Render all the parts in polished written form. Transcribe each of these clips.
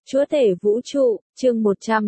Chúa tể vũ trụ, chương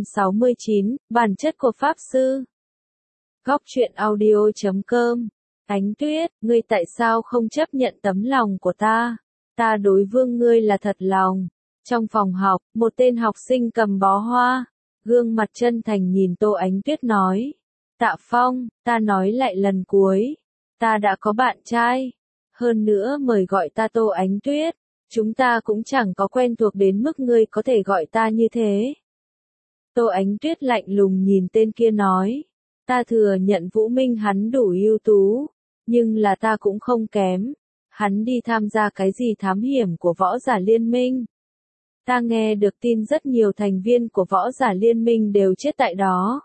169, bản chất của Pháp Sư. Góc truyện audio.com. Ánh Tuyết, ngươi tại sao không chấp nhận tấm lòng của ta? Ta đối vương ngươi là thật lòng. Trong phòng học, một tên học sinh cầm bó hoa, gương mặt chân thành nhìn Tô Ánh Tuyết nói. Tạ Phong, ta nói lại lần cuối. Ta đã có bạn trai. Hơn nữa mời gọi ta Tô Ánh Tuyết. Chúng ta cũng chẳng có quen thuộc đến mức ngươi có thể gọi ta như thế. Tô Ánh Tuyết lạnh lùng nhìn tên kia nói. Ta thừa nhận Vũ Minh hắn đủ ưu tú, nhưng là ta cũng không kém. Hắn đi tham gia cái gì thám hiểm của võ giả liên minh. Ta nghe được tin rất nhiều thành viên của võ giả liên minh đều chết tại đó.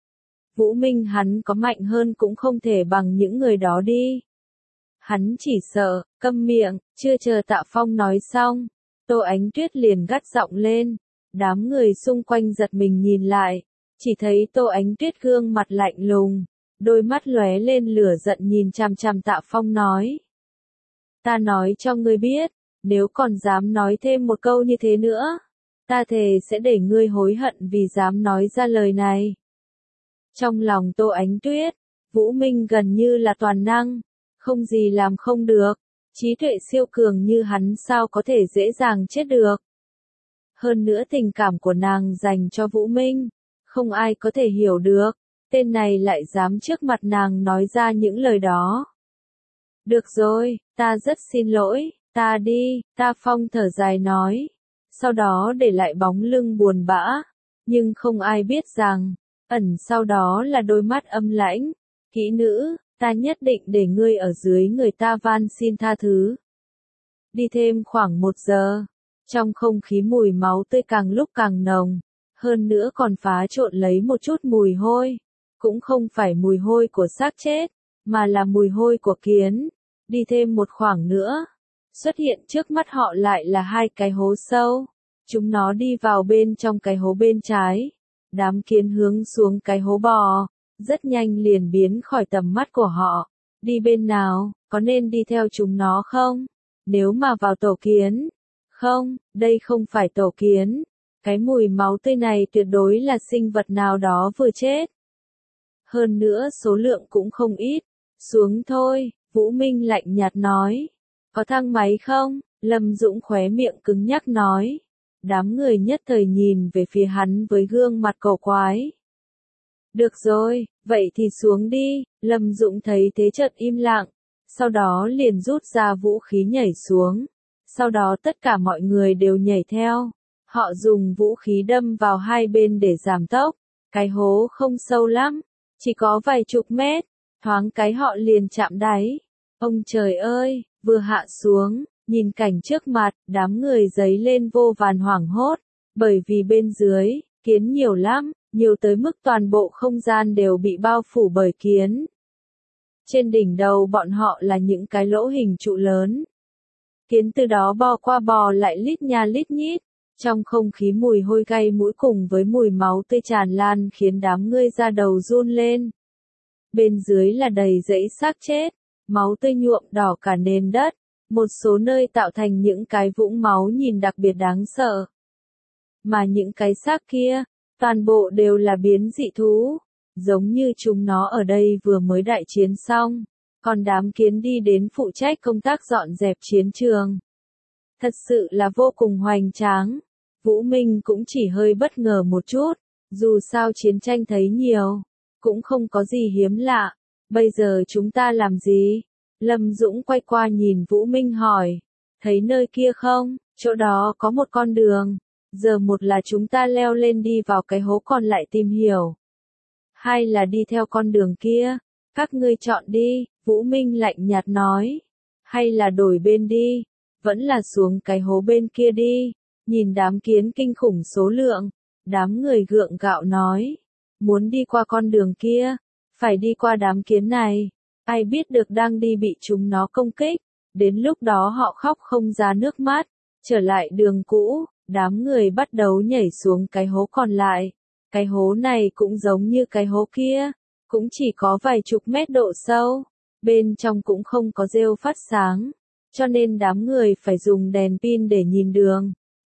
Vũ Minh hắn có mạnh hơn cũng không thể bằng những người đó đi. Hắn chỉ sợ, câm miệng, chưa chờ Tạ Phong nói xong, Tô Ánh Tuyết liền gắt giọng lên. Đám người xung quanh giật mình nhìn lại, chỉ thấy Tô Ánh Tuyết gương mặt lạnh lùng, đôi mắt lóe lên lửa giận nhìn chằm chằm Tạ Phong nói. Ta nói cho ngươi biết, nếu còn dám nói thêm một câu như thế nữa, ta thề sẽ để ngươi hối hận vì dám nói ra lời này. Trong lòng Tô Ánh Tuyết, Vũ Minh gần như là toàn năng. Không gì làm không được, trí tuệ siêu cường như hắn sao có thể dễ dàng chết được. Hơn nữa tình cảm của nàng dành cho Vũ Minh, không ai có thể hiểu được, tên này lại dám trước mặt nàng nói ra những lời đó. Được rồi, ta rất xin lỗi, ta đi, Ta Phong thở dài nói, sau đó để lại bóng lưng buồn bã, nhưng không ai biết rằng, ẩn sau đó là đôi mắt âm lãnh, kỹ nữ. Ta nhất định để ngươi ở dưới người ta van xin tha thứ. Đi thêm khoảng 1 giờ, trong không khí mùi máu tươi càng lúc càng nồng, hơn nữa còn phá trộn lấy một chút mùi hôi, cũng không phải mùi hôi của xác chết, mà là mùi hôi của kiến. Đi thêm một khoảng nữa, xuất hiện trước mắt họ lại là 2 cái hố sâu, chúng nó đi vào bên trong cái hố bên trái, đám kiến hướng xuống cái hố bò. Rất nhanh liền biến khỏi tầm mắt của họ. Đi bên nào, có nên đi theo chúng nó không? Nếu mà vào tổ kiến. Không, đây không phải tổ kiến. Cái mùi máu tươi này tuyệt đối là sinh vật nào đó vừa chết. Hơn nữa số lượng cũng không ít. Xuống thôi, Vũ Minh lạnh nhạt nói. Có thang máy không? Lâm Dũng khóe miệng cứng nhắc nói. Đám người nhất thời nhìn về phía hắn với gương mặt cổ quái. Được rồi, vậy thì xuống đi, Lâm Dũng thấy thế chợt im lặng, sau đó liền rút ra vũ khí nhảy xuống, sau đó tất cả mọi người đều nhảy theo, họ dùng vũ khí đâm vào hai bên để giảm tốc, cái hố không sâu lắm, chỉ có vài chục mét, thoáng cái họ liền chạm đáy, ông trời ơi, vừa hạ xuống, nhìn cảnh trước mặt, đám người giấy lên vô vàn hoảng hốt, bởi vì bên dưới, kiến nhiều lắm. Nhiều tới mức toàn bộ không gian đều bị bao phủ bởi kiến. Trên đỉnh đầu bọn họ là những cái lỗ hình trụ lớn. Kiến từ đó bò qua bò lại lít nha lít nhít. Trong không khí mùi hôi gây mũi cùng với mùi máu tươi tràn lan khiến đám người da đầu run lên. Bên dưới là đầy dãy xác chết, máu tươi nhuộm đỏ cả nền đất. Một số nơi tạo thành những cái vũng máu nhìn đặc biệt đáng sợ. Mà những cái xác kia, toàn bộ đều là biến dị thú, giống như chúng nó ở đây vừa mới đại chiến xong, còn đám kiến đi đến phụ trách công tác dọn dẹp chiến trường. Thật sự là vô cùng hoành tráng. Vũ Minh cũng chỉ hơi bất ngờ một chút, dù sao chiến tranh thấy nhiều, cũng không có gì hiếm lạ. Bây giờ chúng ta làm gì? Lâm Dũng quay qua nhìn Vũ Minh hỏi, thấy nơi kia không? Chỗ đó có một con đường. Giờ một là chúng ta leo lên đi vào cái hố còn lại tìm hiểu. Hai là đi theo con đường kia. Các ngươi chọn đi, Vũ Minh lạnh nhạt nói. Hay là đổi bên đi. Vẫn là xuống cái hố bên kia đi. Nhìn đám kiến kinh khủng số lượng. Đám người gượng gạo nói. Muốn đi qua con đường kia. Phải đi qua đám kiến này. Ai biết được đang đi bị chúng nó công kích. Đến lúc đó họ khóc không ra nước mắt. Trở lại đường cũ. Đám người bắt đầu nhảy xuống cái hố còn lại. Cái hố này cũng giống như cái hố kia, cũng chỉ có vài chục mét độ sâu, bên trong cũng không có rêu phát sáng, cho nên đám người phải dùng đèn pin để nhìn đường.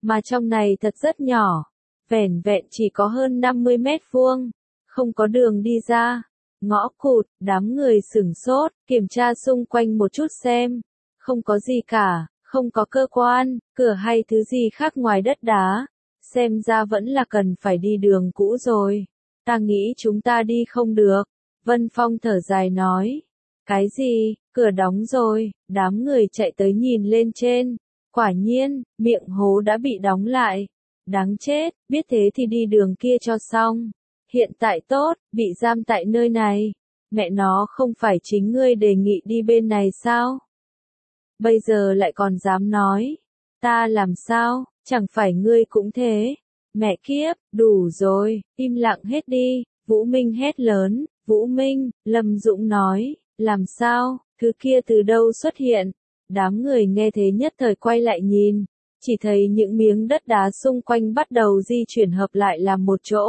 mà trong này thật rất nhỏ, vẻn vẹn chỉ có hơn 50 mét vuông, không có đường đi ra. Ngõ cụt, đám người sửng sốt, kiểm tra xung quanh một chút xem, không có gì cả, không có cơ quan, cửa hay thứ gì khác ngoài đất đá, xem ra vẫn là cần phải đi đường cũ rồi. Ta nghĩ chúng ta đi không được. Vân Phong thở dài nói. Cái gì, cửa đóng rồi, đám người chạy tới nhìn lên trên. Quả nhiên, miệng hố đã bị đóng lại. Đáng chết, biết thế thì đi đường kia cho xong. Hiện tại tốt, bị giam tại nơi này. Mẹ nó không phải chính ngươi đề nghị đi bên này sao? Bây giờ lại còn dám nói. Ta làm sao, chẳng phải ngươi cũng thế. Mẹ kiếp, đủ rồi, im lặng hết đi. Vũ Minh hét lớn. Vũ Minh, Lâm Dũng nói, làm sao, thứ kia từ đâu xuất hiện? Đám người nghe thế nhất thời quay lại nhìn, chỉ thấy những miếng đất đá xung quanh bắt đầu di chuyển hợp lại làm một chỗ.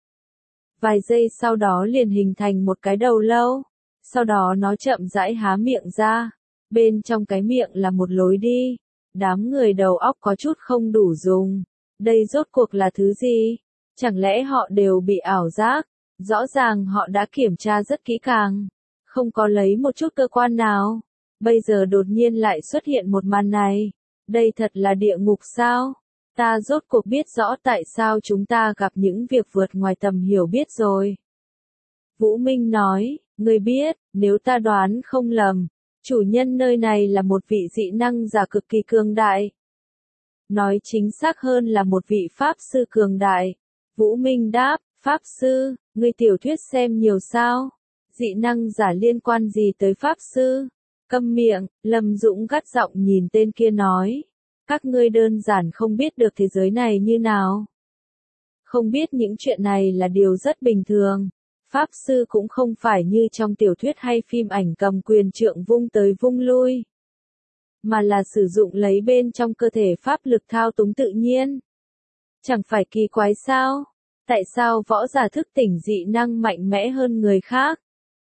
Vài giây sau đó liền hình thành một cái đầu lâu, sau đó nó chậm rãi há miệng ra, bên trong cái miệng là một lối đi. Đám người đầu óc có chút không đủ dùng, đây rốt cuộc là thứ gì? Chẳng lẽ họ đều bị ảo giác? Rõ ràng họ đã kiểm tra rất kỹ càng, không có lấy một chút cơ quan nào. Bây giờ đột nhiên lại xuất hiện một màn này. Đây thật là địa ngục sao? Ta rốt cuộc biết rõ tại sao chúng ta gặp những việc vượt ngoài tầm hiểu biết rồi. Vũ Minh nói, ngươi biết, nếu ta đoán không lầm, chủ nhân nơi này là một vị dị năng giả cực kỳ cường đại. Nói chính xác hơn là một vị pháp sư cường đại. Vũ Minh đáp, pháp sư, ngươi tiểu thuyết xem nhiều sao? Dị năng giả liên quan gì tới pháp sư? Câm miệng, Lâm Dũng gắt giọng nhìn tên kia nói. Các ngươi đơn giản không biết được thế giới này như nào. Không biết những chuyện này là điều rất bình thường. Pháp sư cũng không phải như trong tiểu thuyết hay phim ảnh cầm quyền trượng vung tới vung lui, mà là sử dụng lấy bên trong cơ thể pháp lực thao túng tự nhiên. Chẳng phải kỳ quái sao? Tại sao võ giả thức tỉnh dị năng mạnh mẽ hơn người khác?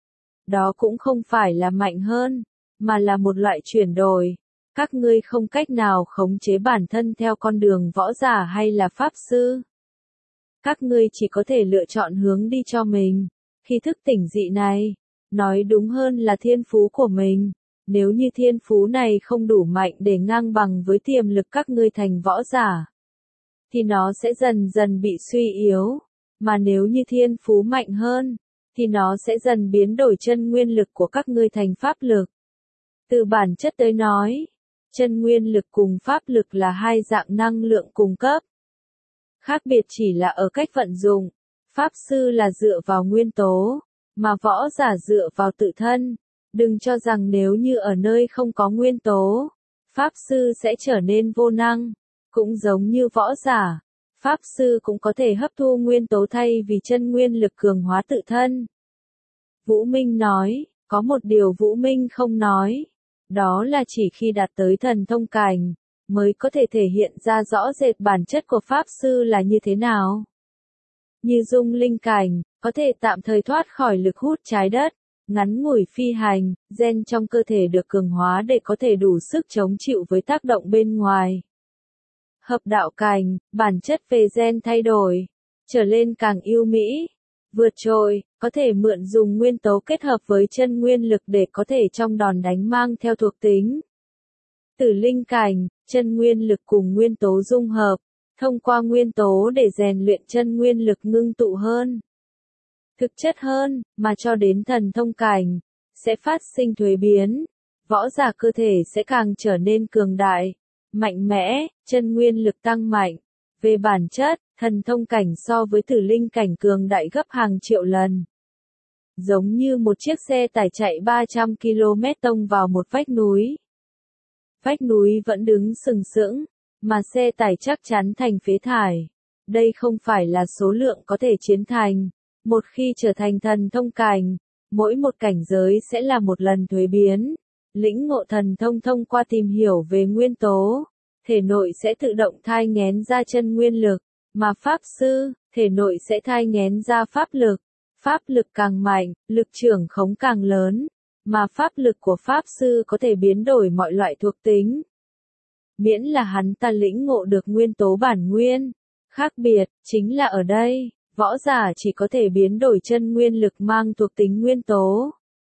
Đó cũng không phải là mạnh hơn, mà là một loại chuyển đổi. Các ngươi không cách nào khống chế bản thân theo con đường võ giả hay là pháp sư. Các ngươi chỉ có thể lựa chọn hướng đi cho mình. Khi thức tỉnh dị này, nói đúng hơn là thiên phú của mình. Nếu như thiên phú này không đủ mạnh để ngang bằng với tiềm lực các ngươi thành võ giả, thì nó sẽ dần dần bị suy yếu. Mà nếu như thiên phú mạnh hơn, thì nó sẽ dần biến đổi chân nguyên lực của các ngươi thành pháp lực. Từ bản chất tới nói, chân nguyên lực cùng pháp lực là hai dạng năng lượng cùng cấp. Khác biệt chỉ là ở cách vận dụng. Pháp sư là dựa vào nguyên tố, mà võ giả dựa vào tự thân. Đừng cho rằng nếu như ở nơi không có nguyên tố, pháp sư sẽ trở nên vô năng. Cũng giống như võ giả, pháp sư cũng có thể hấp thu nguyên tố thay vì chân nguyên lực cường hóa tự thân. Vũ Minh nói, có một điều Vũ Minh không nói. Đó là chỉ khi đạt tới thần thông cảnh, mới có thể thể hiện ra rõ rệt bản chất của pháp sư là như thế nào. Như dung linh cảnh, có thể tạm thời thoát khỏi lực hút trái đất, ngắn ngủi phi hành, gen trong cơ thể được cường hóa để có thể đủ sức chống chịu với tác động bên ngoài. Hợp đạo cảnh, bản chất về gen thay đổi, trở lên càng yêu mỹ, vượt trội, có thể mượn dùng nguyên tố kết hợp với chân nguyên lực để có thể trong đòn đánh mang theo thuộc tính. Tử linh cảnh, chân nguyên lực cùng nguyên tố dung hợp, thông qua nguyên tố để rèn luyện chân nguyên lực ngưng tụ hơn, thực chất hơn, mà cho đến thần thông cảnh, sẽ phát sinh thuế biến. Võ giả cơ thể sẽ càng trở nên cường đại, mạnh mẽ, chân nguyên lực tăng mạnh. Về bản chất, thần thông cảnh so với tử linh cảnh cường đại gấp hàng triệu lần. Giống như một chiếc xe tải chạy 300 km tông vào một vách núi. Vách núi vẫn đứng sừng sững, mà xe tải chắc chắn thành phế thải. Đây không phải là số lượng có thể chiến thành. Một khi trở thành thần thông cảnh, mỗi một cảnh giới sẽ là một lần thuế biến. Lĩnh ngộ thần thông thông qua tìm hiểu về nguyên tố, thể nội sẽ tự động thai nghén ra chân nguyên lực, mà pháp sư, thể nội sẽ thai nghén ra pháp lực. Pháp lực càng mạnh, lực trưởng khống càng lớn, mà pháp lực của pháp sư có thể biến đổi mọi loại thuộc tính. miễn là hắn ta lĩnh ngộ được nguyên tố bản nguyên. Khác biệt, chính là ở đây, võ giả chỉ có thể biến đổi chân nguyên lực mang thuộc tính nguyên tố,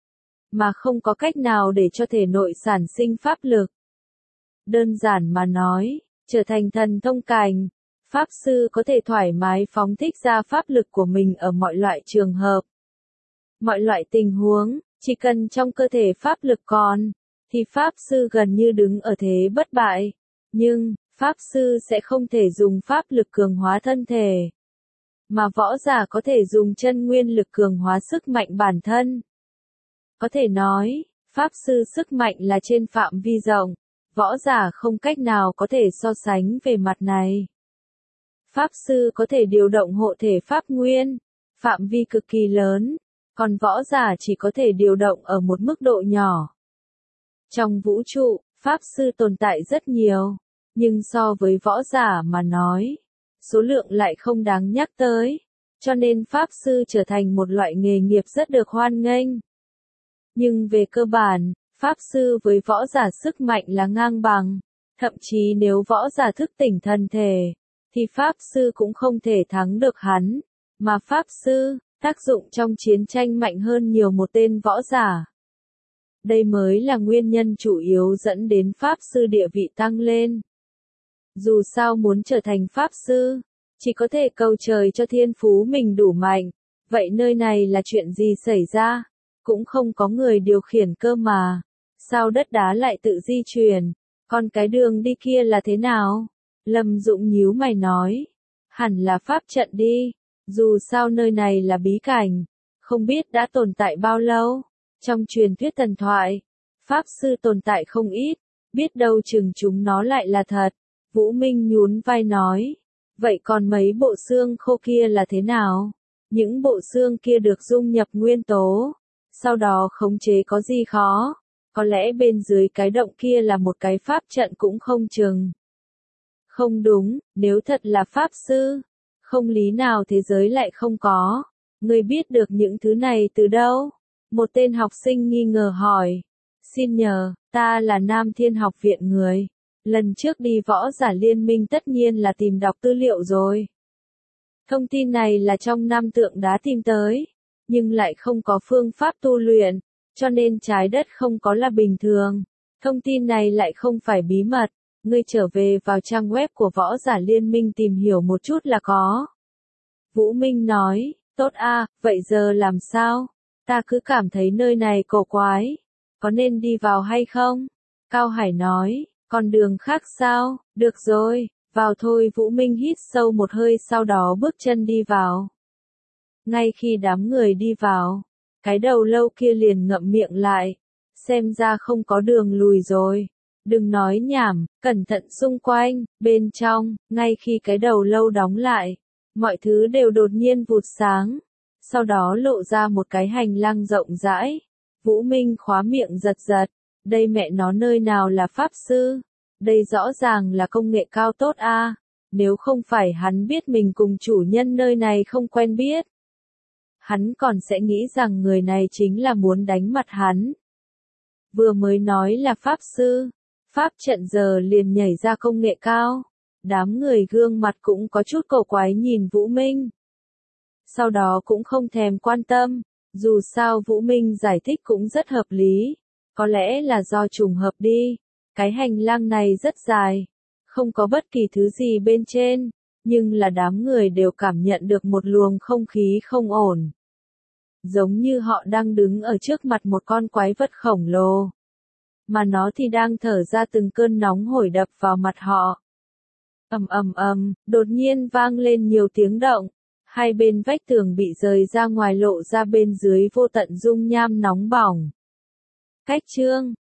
mà không có cách nào để cho thể nội sản sinh pháp lực. Đơn giản mà nói, trở thành thần thông cảnh, Pháp Sư có thể thoải mái phóng thích ra pháp lực của mình ở mọi loại trường hợp. Mọi loại tình huống, chỉ cần trong cơ thể pháp lực còn, thì Pháp Sư gần như đứng ở thế bất bại. Nhưng, Pháp Sư sẽ không thể dùng pháp lực cường hóa thân thể, mà võ giả có thể dùng chân nguyên lực cường hóa sức mạnh bản thân. Có thể nói, Pháp Sư sức mạnh là trên phạm vi rộng, võ giả không cách nào có thể so sánh về mặt này. Pháp Sư có thể điều động hộ thể pháp nguyên, phạm vi cực kỳ lớn, còn võ giả chỉ có thể điều động ở một mức độ nhỏ. Trong vũ trụ, Pháp Sư tồn tại rất nhiều, nhưng so với võ giả mà nói, số lượng lại không đáng nhắc tới, cho nên Pháp Sư trở thành một loại nghề nghiệp rất được hoan nghênh. Nhưng về cơ bản, Pháp Sư với võ giả sức mạnh là ngang bằng, thậm chí nếu võ giả thức tỉnh thần thể, thì Pháp Sư cũng không thể thắng được hắn, mà Pháp Sư, tác dụng trong chiến tranh mạnh hơn nhiều một tên võ giả. Đây mới là nguyên nhân chủ yếu dẫn đến Pháp Sư địa vị tăng lên. Dù sao muốn trở thành Pháp Sư, chỉ có thể cầu trời cho thiên phú mình đủ mạnh, vậy nơi này là chuyện gì xảy ra? Cũng không có người điều khiển cơ mà. Sao đất đá lại tự di chuyển? Còn cái đường đi kia là thế nào? Lâm Dũng nhíu mày nói. Hẳn là pháp trận đi. Dù sao nơi này là bí cảnh. Không biết đã tồn tại bao lâu. Trong truyền thuyết thần thoại, Pháp Sư tồn tại không ít. Biết đâu chừng chúng nó lại là thật. Vũ Minh nhún vai nói. Vậy còn mấy bộ xương khô kia là thế nào? Những bộ xương kia được dung nhập nguyên tố. Sau đó khống chế có gì khó? Có lẽ bên dưới cái động kia là một cái pháp trận cũng không chừng. Không đúng, nếu thật là Pháp Sư, không lý nào thế giới lại không có. Ngươi biết được những thứ này từ đâu? Một tên học sinh nghi ngờ hỏi. Xin nhờ, ta là Nam Thiên Học Viện người. Lần trước đi Võ Giả Liên Minh tất nhiên là tìm đọc tư liệu rồi. Thông tin này là trong Nam Tượng Đá tìm tới, nhưng lại không có phương pháp tu luyện, cho nên trái đất không có là bình thường. Thông tin này lại không phải bí mật, ngươi trở về vào trang web của Võ Giả Liên Minh tìm hiểu một chút là có. Vũ Minh nói, tốt a, vậy giờ làm sao? Ta cứ cảm thấy nơi này cổ quái, có nên đi vào hay không? Cao Hải nói, còn đường khác sao? Được rồi, vào thôi. Vũ Minh hít sâu một hơi sau đó bước chân đi vào. Ngay khi đám người đi vào, cái đầu lâu kia liền ngậm miệng lại, xem ra không có đường lùi rồi. Đừng nói nhảm, cẩn thận xung quanh, bên trong, ngay khi cái đầu lâu đóng lại, mọi thứ đều đột nhiên vụt sáng, sau đó lộ ra một cái hành lang rộng rãi. Vũ Minh khóa miệng giật giật, đây mẹ nó nơi nào là Pháp Sư, đây rõ ràng là công nghệ cao tốt a. Nếu không phải hắn biết mình cùng chủ nhân nơi này không quen biết, hắn còn sẽ nghĩ rằng người này chính là muốn đánh mặt hắn. Vừa mới nói là Pháp Sư, Pháp trận giờ liền nhảy ra công nghệ cao. Đám người gương mặt cũng có chút cổ quái nhìn Vũ Minh. Sau đó cũng không thèm quan tâm, dù sao Vũ Minh giải thích cũng rất hợp lý. Có lẽ là do trùng hợp đi. Cái hành lang này rất dài, không có bất kỳ thứ gì bên trên, nhưng là đám người đều cảm nhận được một luồng không khí không ổn. Giống như họ đang đứng ở trước mặt một con quái vật khổng lồ, mà nó thì đang thở ra từng cơn nóng hổi đập vào mặt họ. Ầm ầm ầm, đột nhiên vang lên nhiều tiếng động, hai bên vách tường bị rời ra ngoài lộ ra bên dưới vô tận dung nham nóng bỏng. Cách chương